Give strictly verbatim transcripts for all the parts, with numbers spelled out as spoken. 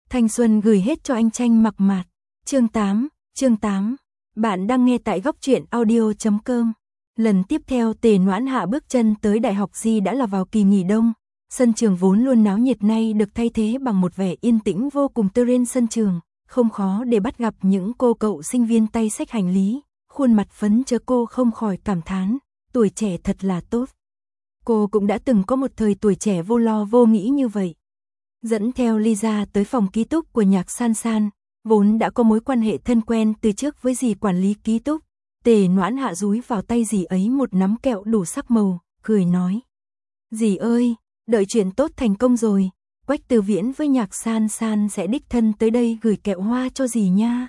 Thanh xuân gửi hết cho anh Tranh Mặc Mạt. Chương tám, chương tám. Bạn đang nghe tại góc truyện audio chấm com. Lần tiếp theo Tề Noãn Hạ bước chân tới Đại học Di đã là vào kỳ nghỉ đông. Sân trường vốn luôn náo nhiệt nay được thay thế bằng một vẻ yên tĩnh vô cùng. Trên sân trường, không khó để bắt gặp những cô cậu sinh viên tay xách hành lý, khuôn mặt phấn chớ. Cô không khỏi cảm thán, tuổi trẻ thật là tốt. Cô cũng đã từng có một thời tuổi trẻ vô lo vô nghĩ như vậy. Dẫn theo Lisa tới phòng ký túc của Nhạc San San, vốn đã có mối quan hệ thân quen từ trước với dì quản lý ký túc. Tề Noãn Hạ dúi vào tay dì ấy một nắm kẹo đủ sắc màu, cười nói: "Dì ơi, đợi chuyện tốt thành công rồi, Quách Tư Viễn với Nhạc San San sẽ đích thân tới đây gửi kẹo hoa cho dì nha."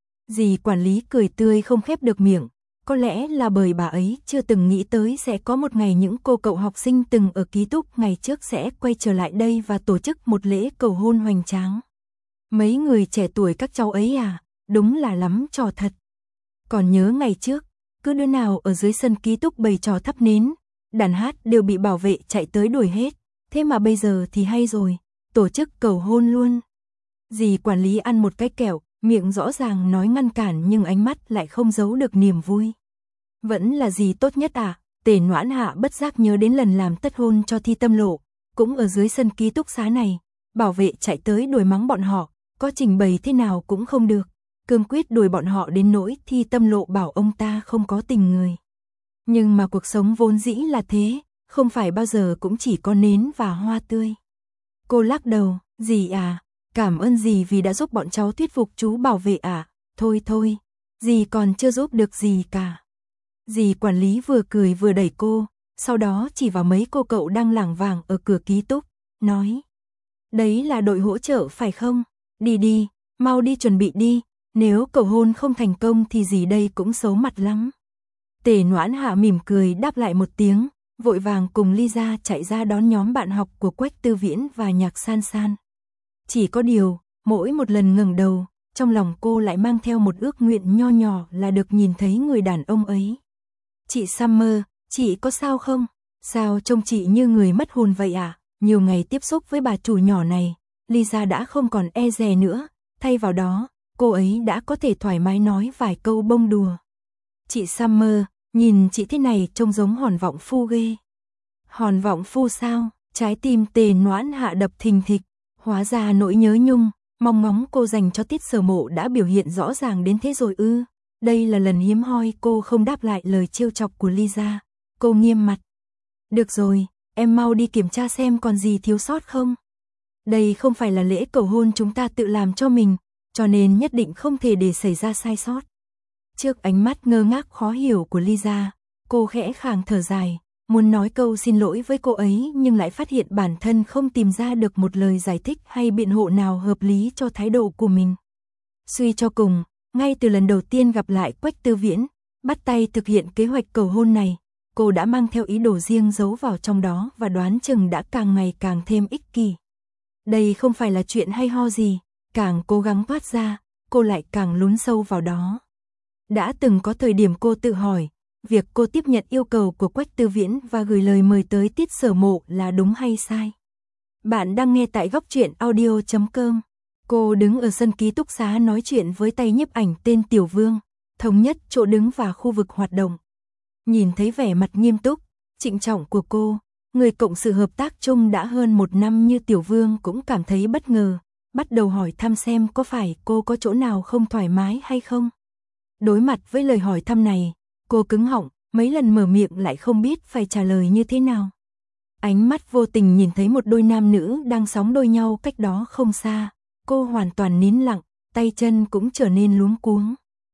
Dì quản lý cười tươi không khép được miệng, có lẽ là bởi bà ấy chưa từng nghĩ tới sẽ có một ngày những cô cậu học sinh từng ở ký túc ngày trước sẽ quay trở lại đây và tổ chức một lễ cầu hôn hoành tráng. Mấy người trẻ tuổi các cháu ấy à, đúng là lắm trò thật. Còn nhớ ngày trước, cứ đứa nào ở dưới sân ký túc bày trò thắp nến, đàn hát đều bị bảo vệ chạy tới đuổi hết. Thế mà bây giờ thì hay rồi, tổ chức cầu hôn luôn. Dì quản lý ăn một cái kẹo, miệng rõ ràng nói ngăn cản nhưng ánh mắt lại không giấu được niềm vui. Vẫn là dì tốt nhất à? Tề Noãn Hạ bất giác nhớ đến lần làm tất hôn cho Thi Tâm Lộ, cũng ở dưới sân ký túc xá này, bảo vệ chạy tới đuổi mắng bọn họ, có trình bày thế nào cũng không được, cương quyết đuổi bọn họ đến nỗi Thi Tâm Lộ bảo ông ta không có tình người. Nhưng mà cuộc sống vốn dĩ là thế, không phải bao giờ cũng chỉ có nến và hoa tươi. Cô lắc đầu, dì à, cảm ơn dì vì đã giúp bọn cháu thuyết phục chú bảo vệ à, thôi thôi, dì còn chưa giúp được gì cả. Dì quản lý vừa cười vừa đẩy cô, sau đó chỉ vào mấy cô cậu đang lảng vảng ở cửa ký túc, nói: "Đấy là đội hỗ trợ phải không? Đi đi, mau đi chuẩn bị đi, nếu cầu hôn không thành công thì dì đây cũng xấu mặt lắm." Tề Noãn Hạ mỉm cười đáp lại một tiếng, vội vàng cùng Lisa chạy ra đón nhóm bạn học của Quách Tư Viễn và Nhạc San San. Chỉ có điều, mỗi một lần ngẩng đầu, trong lòng cô lại mang theo một ước nguyện nho nhỏ là được nhìn thấy người đàn ông ấy. "Chị Summer, chị có sao không? Sao trông chị như người mất hồn vậy à?" Nhiều ngày tiếp xúc với bà chủ nhỏ này, Lisa đã không còn e dè nữa, thay vào đó, cô ấy đã có thể thoải mái nói vài câu bông đùa. "Chị Summer, nhìn chị thế này trông giống Hòn Vọng Phu ghê." "Hòn Vọng Phu sao?" Trái tim Tề Noãn Hạ đập thình thịch, hóa ra nỗi nhớ nhung, mong ngóng cô dành cho Tiết Sở Mộ đã biểu hiện rõ ràng đến thế rồi ư? Đây là lần hiếm hoi cô không đáp lại lời trêu chọc của Lisa. Cô nghiêm mặt: "Được rồi, em mau đi kiểm tra xem còn gì thiếu sót không. Đây không phải là lễ cầu hôn chúng ta tự làm cho mình, cho nên nhất định không thể để xảy ra sai sót." Trước ánh mắt ngơ ngác khó hiểu của Lisa, cô khẽ khàng thở dài, muốn nói câu xin lỗi với cô ấy nhưng lại phát hiện bản thân không tìm ra được một lời giải thích hay biện hộ nào hợp lý cho thái độ của mình. Suy cho cùng, ngay từ lần đầu tiên gặp lại Quách Tư Viễn, bắt tay thực hiện kế hoạch cầu hôn này, cô đã mang theo ý đồ riêng giấu vào trong đó và đoán chừng đã càng ngày càng thêm ích kỷ. Đây không phải là chuyện hay ho gì, càng cố gắng thoát ra, cô lại càng lún sâu vào đó. Đã từng có thời điểm cô tự hỏi, việc cô tiếp nhận yêu cầu của Quách Tư Viễn và gửi lời mời tới Tiết Sở Mộ là đúng hay sai? Bạn đang nghe tại góc truyện audio chấm com. Cô đứng ở sân ký túc xá nói chuyện với tay nhiếp ảnh tên Tiểu Vương, thống nhất chỗ đứng và khu vực hoạt động. Nhìn thấy vẻ mặt nghiêm túc, trịnh trọng của cô, người cộng sự hợp tác chung đã hơn một năm như Tiểu Vương cũng cảm thấy bất ngờ, bắt đầu hỏi thăm xem có phải cô có chỗ nào không thoải mái hay không. Đối mặt với lời hỏi thăm này, cô cứng họng, mấy lần mở miệng lại không biết phải trả lời như thế nào. Ánh mắt vô tình nhìn thấy một đôi nam nữ đang sóng đôi nhau cách đó không xa, cô hoàn toàn nín lặng, tay chân cũng trở nên luống cuống.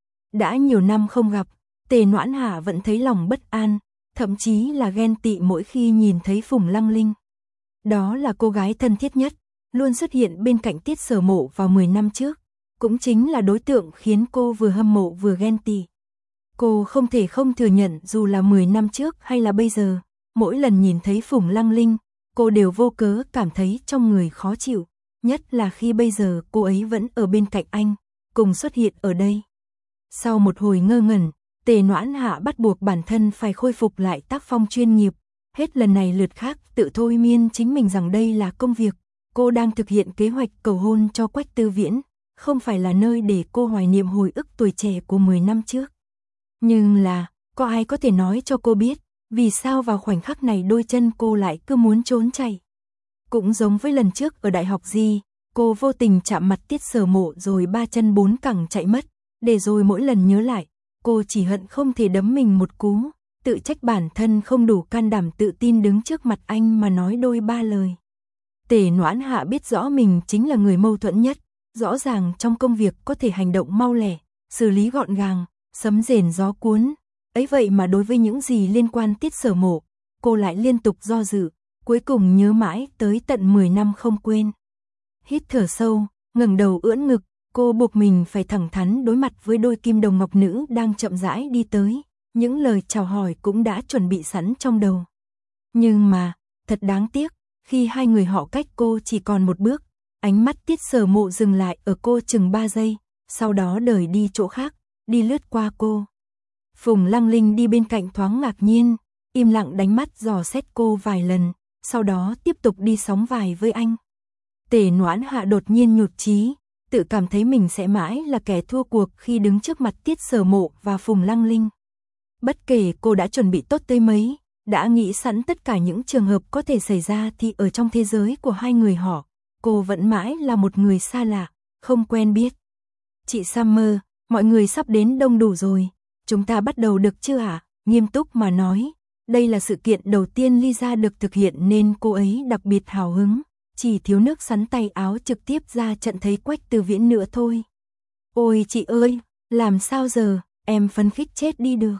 Đã nhiều năm không gặp, Tề Noãn Hạ vẫn thấy lòng bất an, thậm chí là ghen tị mỗi khi nhìn thấy Phùng Lăng Linh. Đó là cô gái thân thiết nhất, luôn xuất hiện bên cạnh Tiết Sở Mộ vào mười năm trước, cũng chính là đối tượng khiến cô vừa hâm mộ vừa ghen tị. Cô không thể không thừa nhận dù là mười năm trước hay là bây giờ, mỗi lần nhìn thấy Phùng Lăng Linh, cô đều vô cớ cảm thấy trong người khó chịu, nhất là khi bây giờ cô ấy vẫn ở bên cạnh anh, cùng xuất hiện ở đây. Sau một hồi ngơ ngẩn, Tề Noãn Hạ bắt buộc bản thân phải khôi phục lại tác phong chuyên nghiệp, hết lần này lượt khác tự thôi miên chính mình rằng đây là công việc, cô đang thực hiện kế hoạch cầu hôn cho Quách Tư Viễn, không phải là nơi để cô hoài niệm hồi ức tuổi trẻ của mười năm trước. Nhưng là, có ai có thể nói cho cô biết, vì sao vào khoảnh khắc này đôi chân cô lại cứ muốn trốn chạy. Cũng giống với lần trước ở Đại học Di, cô vô tình chạm mặt Tiết Sở Mộ rồi ba chân bốn cẳng chạy mất, để rồi mỗi lần nhớ lại, cô chỉ hận không thể đấm mình một cú, tự trách bản thân không đủ can đảm tự tin đứng trước mặt anh mà nói đôi ba lời. Tề Noãn Hạ biết rõ mình chính là người mâu thuẫn nhất, rõ ràng trong công việc có thể hành động mau lẻ, xử lý gọn gàng, sấm rền gió cuốn, ấy vậy mà đối với những gì liên quan Tiết Sở Mộ, cô lại liên tục do dự, cuối cùng nhớ mãi tới tận mười năm không quên. Hít thở sâu, ngẩng đầu ưỡn ngực, cô buộc mình phải thẳng thắn đối mặt với đôi kim đồng ngọc nữ đang chậm rãi đi tới, những lời chào hỏi cũng đã chuẩn bị sẵn trong đầu. Nhưng mà, thật đáng tiếc, khi hai người họ cách cô chỉ còn một bước, ánh mắt Tiết Sở Mộ dừng lại ở cô chừng ba giây, sau đó đời đi chỗ khác, đi lướt qua cô. Phùng Lăng Linh đi bên cạnh thoáng ngạc nhiên, im lặng đánh mắt dò xét cô vài lần, sau đó tiếp tục đi sóng vai với anh. Tề Noãn Hạ đột nhiên nhụt chí, tự cảm thấy mình sẽ mãi là kẻ thua cuộc khi đứng trước mặt Tiết Sở Mộ và Phùng Lăng Linh. Bất kể cô đã chuẩn bị tốt tới mấy, đã nghĩ sẵn tất cả những trường hợp có thể xảy ra thì ở trong thế giới của hai người họ, cô vẫn mãi là một người xa lạ, không quen biết. Chị Summer, mọi người sắp đến đông đủ rồi, chúng ta bắt đầu được chưa ạ? À? Nghiêm túc mà nói, đây là sự kiện đầu tiên Lisa được thực hiện nên cô ấy đặc biệt hào hứng, chỉ thiếu nước sắn tay áo trực tiếp ra trận thấy Quách Tư Viễn nữa thôi. Ôi chị ơi, làm sao giờ, em phấn khích chết đi được.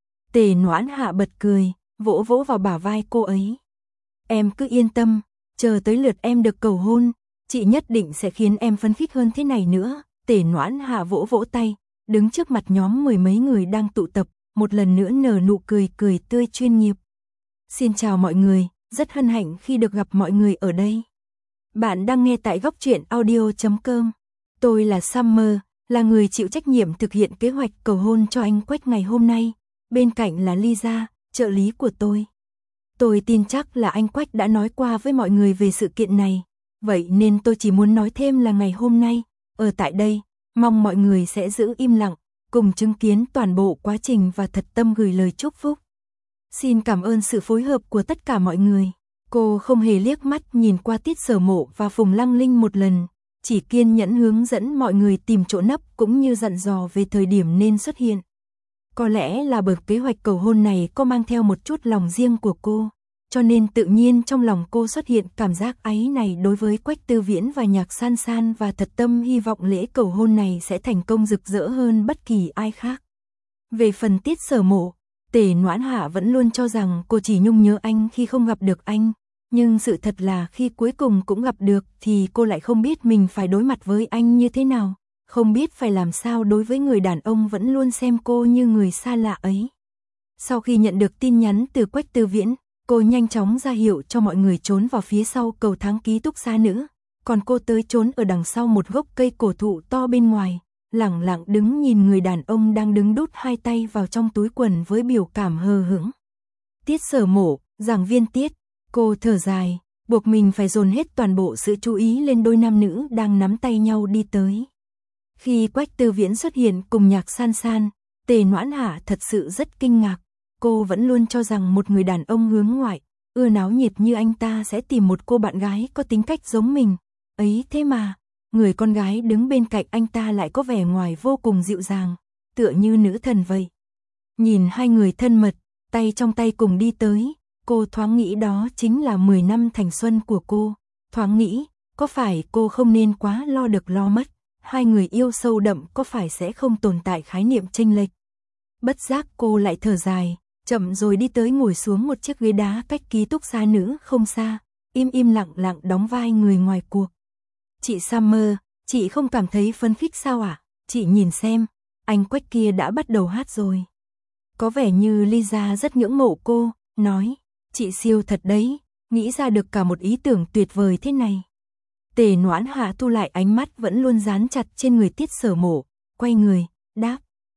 Tề Noãn Hạ bật cười, vỗ vỗ vào bả vai cô ấy. Em cứ yên tâm, chờ tới lượt em được cầu hôn, chị nhất định sẽ khiến em phấn khích hơn thế này nữa. Tề Noãn Hạ vỗ vỗ tay, đứng trước mặt nhóm mười mấy người đang tụ tập, một lần nữa nở nụ cười cười tươi chuyên nghiệp. Xin chào mọi người, rất hân hạnh khi được gặp mọi người ở đây. Bạn đang nghe tại góc truyện audio chấm com. Tôi là Summer, là người chịu trách nhiệm thực hiện kế hoạch cầu hôn cho anh Quách ngày hôm nay. Bên cạnh là Lisa, trợ lý của tôi. Tôi tin chắc là anh Quách đã nói qua với mọi người về sự kiện này. Vậy nên tôi chỉ muốn nói thêm là ngày hôm nay, ở tại đây, mong mọi người sẽ giữ im lặng, cùng chứng kiến toàn bộ quá trình và thật tâm gửi lời chúc phúc. Xin cảm ơn sự phối hợp của tất cả mọi người. Cô không hề liếc mắt nhìn qua Tiết Sở Mộ và Phùng Lăng Linh một lần, chỉ kiên nhẫn hướng dẫn mọi người tìm chỗ nấp cũng như dặn dò về thời điểm nên xuất hiện. Có lẽ là bởi kế hoạch cầu hôn này có mang theo một chút lòng riêng của cô, cho nên tự nhiên trong lòng cô xuất hiện cảm giác áy này đối với Quách Tư Viễn và Nhạc San San và thật tâm hy vọng lễ cầu hôn này sẽ thành công rực rỡ hơn bất kỳ ai khác. Về phần Tiết Sở Mộ, Tề Noãn Hạ vẫn luôn cho rằng cô chỉ nhung nhớ anh khi không gặp được anh, nhưng sự thật là khi cuối cùng cũng gặp được thì cô lại không biết mình phải đối mặt với anh như thế nào, không biết phải làm sao đối với người đàn ông vẫn luôn xem cô như người xa lạ ấy. Sau khi nhận được tin nhắn từ Quách Tư Viễn, cô nhanh chóng ra hiệu cho mọi người trốn vào phía sau cầu thang ký túc xá nữa, còn cô tới trốn ở đằng sau một gốc cây cổ thụ to bên ngoài, lẳng lặng đứng nhìn người đàn ông đang đứng đút hai tay vào trong túi quần với biểu cảm hờ hững. Tiết Sở Mộ, giảng viên Tiết, cô thở dài, buộc mình phải dồn hết toàn bộ sự chú ý lên đôi nam nữ đang nắm tay nhau đi tới. Khi Quách Tư Viễn xuất hiện cùng Nhạc San San, Tề Noãn Hạ thật sự rất kinh ngạc. Cô vẫn luôn cho rằng một người đàn ông hướng ngoại, ưa náo nhiệt như anh ta sẽ tìm một cô bạn gái có tính cách giống mình. Ấy thế mà, người con gái đứng bên cạnh anh ta lại có vẻ ngoài vô cùng dịu dàng, tựa như nữ thần vậy. Nhìn hai người thân mật, tay trong tay cùng đi tới, cô thoáng nghĩ đó chính là mười năm thành xuân của cô. Thoáng nghĩ, có phải cô không nên quá lo được lo mất, hai người yêu sâu đậm có phải sẽ không tồn tại khái niệm chênh lệch. Bất giác cô lại thở dài, chậm rồi đi tới ngồi xuống một chiếc ghế đá cách ký túc xá nữ không xa, im im lặng lặng đóng vai người ngoài cuộc. Chị Summer, chị không cảm thấy phấn khích sao ạ? À? Chị nhìn xem, anh Quách kia đã bắt đầu hát rồi. Có vẻ như Lisa rất ngưỡng mộ cô, nói, chị siêu thật đấy, nghĩ ra được cả một ý tưởng tuyệt vời thế này. Tề Noãn Hạ thu lại ánh mắt vẫn luôn dán chặt trên người Tiết Sở Mộ, quay người, đáp.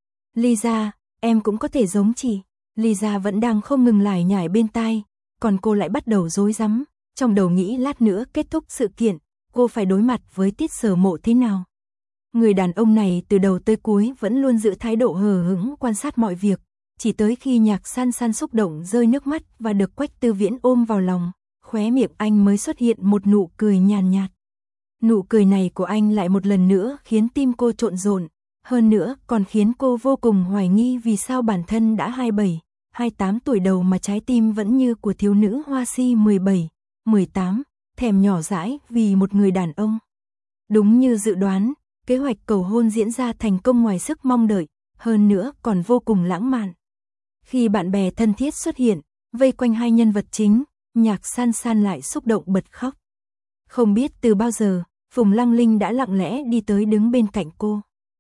Lisa, em cũng có thể giống chị. Lisa vẫn đang không ngừng lải nhải bên tai, còn cô lại bắt đầu rối rắm, trong đầu nghĩ lát nữa kết thúc sự kiện, cô phải đối mặt với Tiết Sở Mộ thế nào. Người đàn ông này từ đầu tới cuối vẫn luôn giữ thái độ hờ hững quan sát mọi việc, chỉ tới khi Nhạc San San xúc động rơi nước mắt và được Quách Tư Viễn ôm vào lòng, khóe miệng anh mới xuất hiện một nụ cười nhàn nhạt. Nụ cười này của anh lại một lần nữa khiến tim cô trộn rộn, hơn nữa còn khiến cô vô cùng hoài nghi vì sao bản thân đã hai mươi bảy, hai mươi tám tuổi đầu mà trái tim vẫn như của thiếu nữ hoa si mười bảy, mười tám, thèm nhỏ dãi vì một người đàn ông. Đúng như dự đoán, kế hoạch cầu hôn diễn ra thành công ngoài sức mong đợi, hơn nữa còn vô cùng lãng mạn. Khi bạn bè thân thiết xuất hiện, vây quanh hai nhân vật chính, Nhạc San San lại xúc động bật khóc. Không biết từ bao giờ, Phùng Lăng Linh đã lặng lẽ đi tới đứng bên cạnh cô.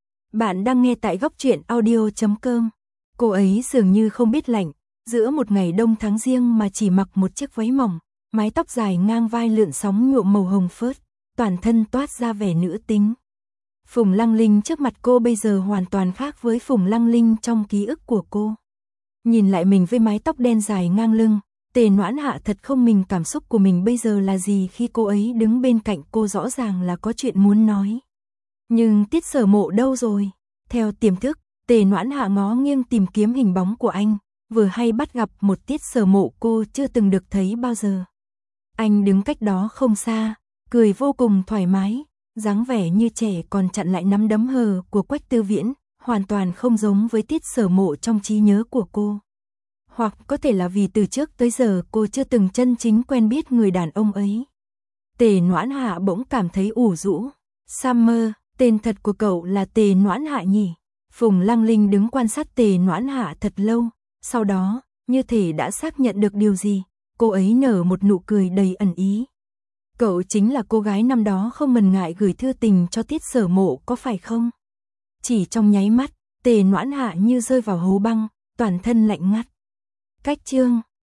Bạn đang nghe tại góc truyện audio chấm com. Cô ấy dường như không biết lạnh, giữa một ngày đông tháng giêng mà chỉ mặc một chiếc váy mỏng, mái tóc dài ngang vai lượn sóng nhuộm màu hồng phớt, toàn thân toát ra vẻ nữ tính. Phùng Lăng Linh trước mặt cô bây giờ hoàn toàn khác với Phùng Lăng Linh trong ký ức của cô. Nhìn lại mình với mái tóc đen dài ngang lưng, Tề Noãn Hạ thật không mình cảm xúc của mình bây giờ là gì khi cô ấy đứng bên cạnh cô rõ ràng là có chuyện muốn nói. Nhưng Tiết Sở Mộ đâu rồi? Theo tiềm thức, Tề Noãn Hạ ngó nghiêng tìm kiếm hình bóng của anh, vừa hay bắt gặp một Tiết Sở Mộ cô chưa từng được thấy bao giờ. Anh đứng cách đó không xa, cười vô cùng thoải mái, dáng vẻ như trẻ còn chặn lại nắm đấm hờ của Quách Tư Viễn, hoàn toàn không giống với Tiết Sở Mộ trong trí nhớ của cô. Hoặc có thể là vì từ trước tới giờ cô chưa từng chân chính quen biết người đàn ông ấy. Tề Noãn Hạ bỗng cảm thấy ủ rũ. Summer, tên thật của cậu là Tề Noãn Hạ nhỉ? Phùng Lăng Linh đứng quan sát Tề Noãn Hạ thật lâu, sau đó, như thể đã xác nhận được điều gì, cô ấy nở một nụ cười đầy ẩn ý. Cậu chính là cô gái năm đó không ngần ngại gửi thư tình cho Tiết Sở Mộ có phải không? Chỉ trong nháy mắt, Tề Noãn Hạ như rơi vào hố băng, toàn thân lạnh ngắt. Cách chương